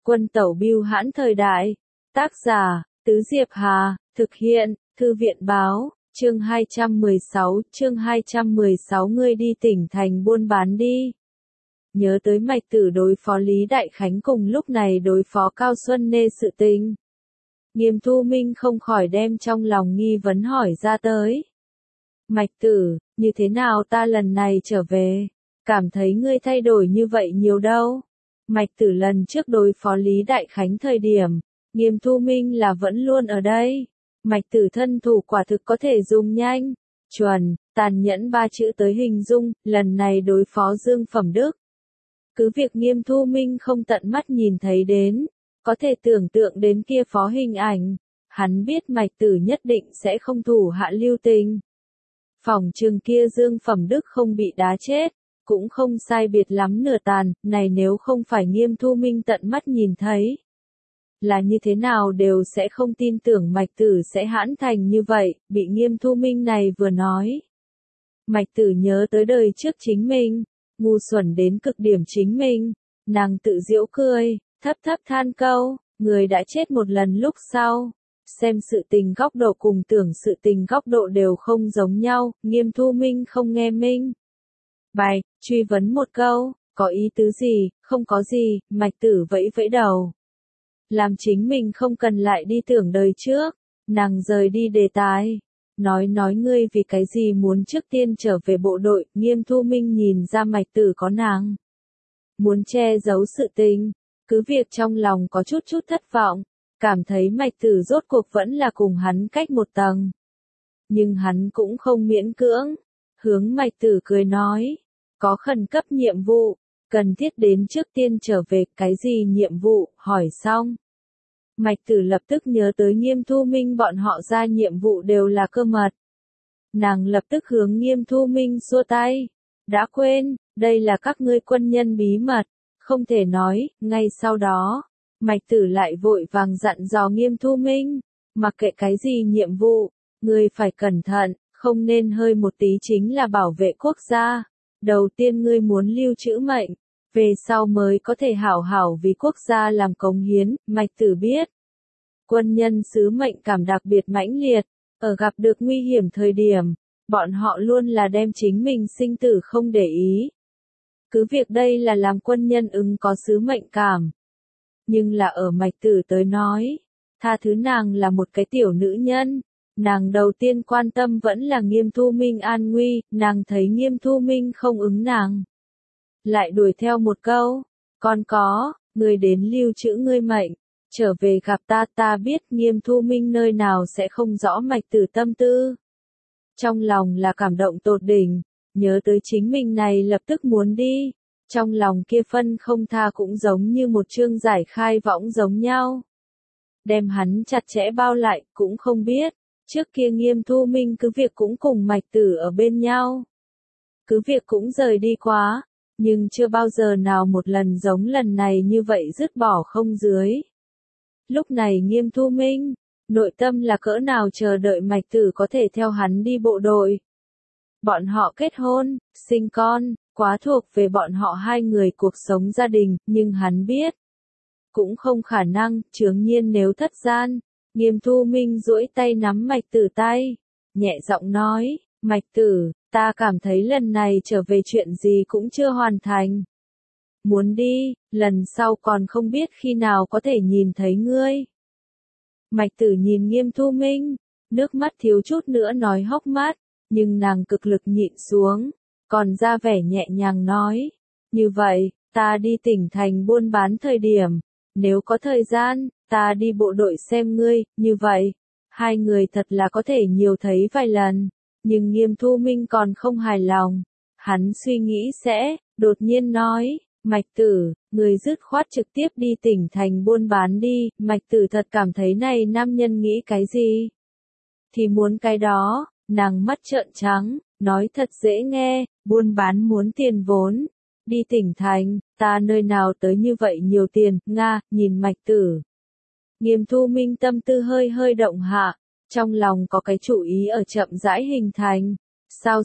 Quân tẩu bưu hãn thời đại. Tác giả, Tứ Diệp Hà, thực hiện, Thư viện báo, chương 216, ngươi đi tỉnh thành buôn bán đi. Nhớ tới Mạch Tử đối phó Lý Đại Khánh cùng lúc này đối phó Cao Xuân Nê sự tình. Nghiêm Thu Minh không khỏi đem trong lòng nghi vấn hỏi ra tới. Mạch Tử, như thế nào ta lần này trở về? Cảm thấy ngươi thay đổi như vậy nhiều đâu. Mạch Tử lần trước đối phó Lý Đại Khánh thời điểm, Nghiêm Thu Minh là vẫn luôn ở đây. Mạch Tử thân thủ quả thực có thể dùng nhanh, chuẩn, tàn nhẫn ba chữ tới hình dung, lần này đối phó Dương Phẩm Đức. Cứ việc Nghiêm Thu Minh không tận mắt nhìn thấy đến, có thể tưởng tượng đến kia phó hình ảnh, hắn biết Mạch Tử nhất định sẽ không thủ hạ lưu tình. Phỏng chừng kia Dương Phẩm Đức không bị đá chết, cũng không sai biệt lắm nửa tàn, này nếu không phải Nghiêm Thu Minh tận mắt nhìn thấy. Là như thế nào đều sẽ không tin tưởng Mạch Tử sẽ hãn thành như vậy, bị Nghiêm Thu Minh này vừa nói. Mạch Tử nhớ tới đời trước chính mình, ngu xuẩn đến cực điểm chính mình, nàng tự giễu cười, thấp thấp than câu, người đã chết một lần lúc sau. Xem sự tình góc độ cùng tưởng sự tình góc độ đều không giống nhau, Nghiêm Thu Minh không nghe minh. Bài, truy vấn một câu, có ý tứ gì, không có gì, Mạch Tử vẫy vẫy đầu. Làm chính mình không cần lại đi tưởng đời trước, nàng rời đi đề tài. Nói ngươi vì cái gì muốn trước tiên trở về bộ đội, Nghiêm Thu Minh nhìn ra Mạch Tử có nàng. Muốn che giấu sự tình, cứ việc trong lòng có chút thất vọng, cảm thấy Mạch Tử rốt cuộc vẫn là cùng hắn cách một tầng. Nhưng hắn cũng không miễn cưỡng, hướng Mạch Tử cười nói, có khẩn cấp nhiệm vụ, cần thiết đến trước tiên trở về, cái gì nhiệm vụ, hỏi xong. Mạch Tử lập tức nhớ tới Nghiêm Thu Minh bọn họ ra nhiệm vụ đều là cơ mật. Nàng lập tức hướng Nghiêm Thu Minh xua tay, đã quên, đây là các ngươi quân nhân bí mật, không thể nói, ngay sau đó, Mạch Tử lại vội vàng dặn dò Nghiêm Thu Minh, mặc kệ cái gì nhiệm vụ, ngươi phải cẩn thận, không nên hơi một tí chính là bảo vệ quốc gia. Đầu tiên ngươi muốn lưu trữ mệnh, về sau mới có thể hảo hảo vì quốc gia làm cống hiến. Mạch Tử biết, quân nhân sứ mệnh cảm đặc biệt mãnh liệt, ở gặp được nguy hiểm thời điểm, bọn họ luôn là đem chính mình sinh tử không để ý. Cứ việc đây là làm quân nhân ứng có sứ mệnh cảm. Nhưng là ở Mạch Tử tới nói, tha thứ nàng là một cái tiểu nữ nhân. Nàng đầu tiên quan tâm vẫn là Nghiêm Thu Minh an nguy, nàng thấy Nghiêm Thu Minh không ứng nàng. Lại đuổi theo một câu, còn có, người đến lưu trữ ngươi mệnh, trở về gặp ta biết Nghiêm Thu Minh nơi nào sẽ không rõ Mạch Tử tâm tư. Trong lòng là cảm động tột đỉnh, nhớ tới chính mình này lập tức muốn đi, trong lòng kia phân không tha cũng giống như một chương giải khai võng giống nhau. Đem hắn chặt chẽ bao lại, cũng không biết. Trước kia Nghiêm Thu Minh cứ việc cũng cùng Mạch Tử ở bên nhau. Cứ việc cũng rời đi quá, nhưng chưa bao giờ nào một lần giống lần này như vậy dứt bỏ không dưới. Lúc này Nghiêm Thu Minh, nội tâm là cỡ nào chờ đợi Mạch Tử có thể theo hắn đi bộ đội. Bọn họ kết hôn, sinh con, quá thuộc về bọn họ hai người cuộc sống gia đình, nhưng hắn biết. Cũng không khả năng, chướng nhiên nếu thất gian. Nghiêm Thu Minh duỗi tay nắm Mạch Tử tay, nhẹ giọng nói, Mạch Tử, ta cảm thấy lần này trở về chuyện gì cũng chưa hoàn thành. Muốn đi, lần sau còn không biết khi nào có thể nhìn thấy ngươi. Mạch Tử nhìn Nghiêm Thu Minh, nước mắt thiếu chút nữa nói hốc mắt, nhưng nàng cực lực nhịn xuống, còn ra vẻ nhẹ nhàng nói, như vậy, ta đi tỉnh thành buôn bán thời điểm, nếu có thời gian, ta đi bộ đội xem ngươi, như vậy, hai người thật là có thể nhiều thấy vài lần, nhưng Nghiêm Thu Minh còn không hài lòng. Hắn suy nghĩ sẽ, đột nhiên nói, Mạch Tử, người dứt khoát trực tiếp đi tỉnh thành buôn bán đi, Mạch Tử thật cảm thấy này nam nhân nghĩ cái gì? Thì muốn cái đó, nàng mắt trợn trắng, nói thật dễ nghe, buôn bán muốn tiền vốn. Đi tỉnh thành, ta nơi nào tới như vậy nhiều tiền, Nga, nhìn Mạch Tử. Nghiêm Thu Minh tâm tư hơi động hạ, trong lòng có cái chủ ý ở chậm rãi hình thành. Sao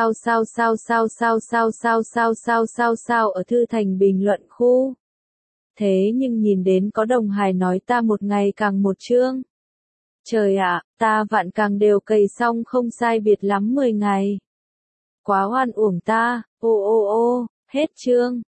ở thư thành bình luận khu. Thế nhưng nhìn đến có đồng hài nói ta một ngày càng một chương. Trời ạ, ta vạn càng đều cày xong không sai biệt lắm 10 ngày. Quá oan uổng ta, ô ô ô, hết chương.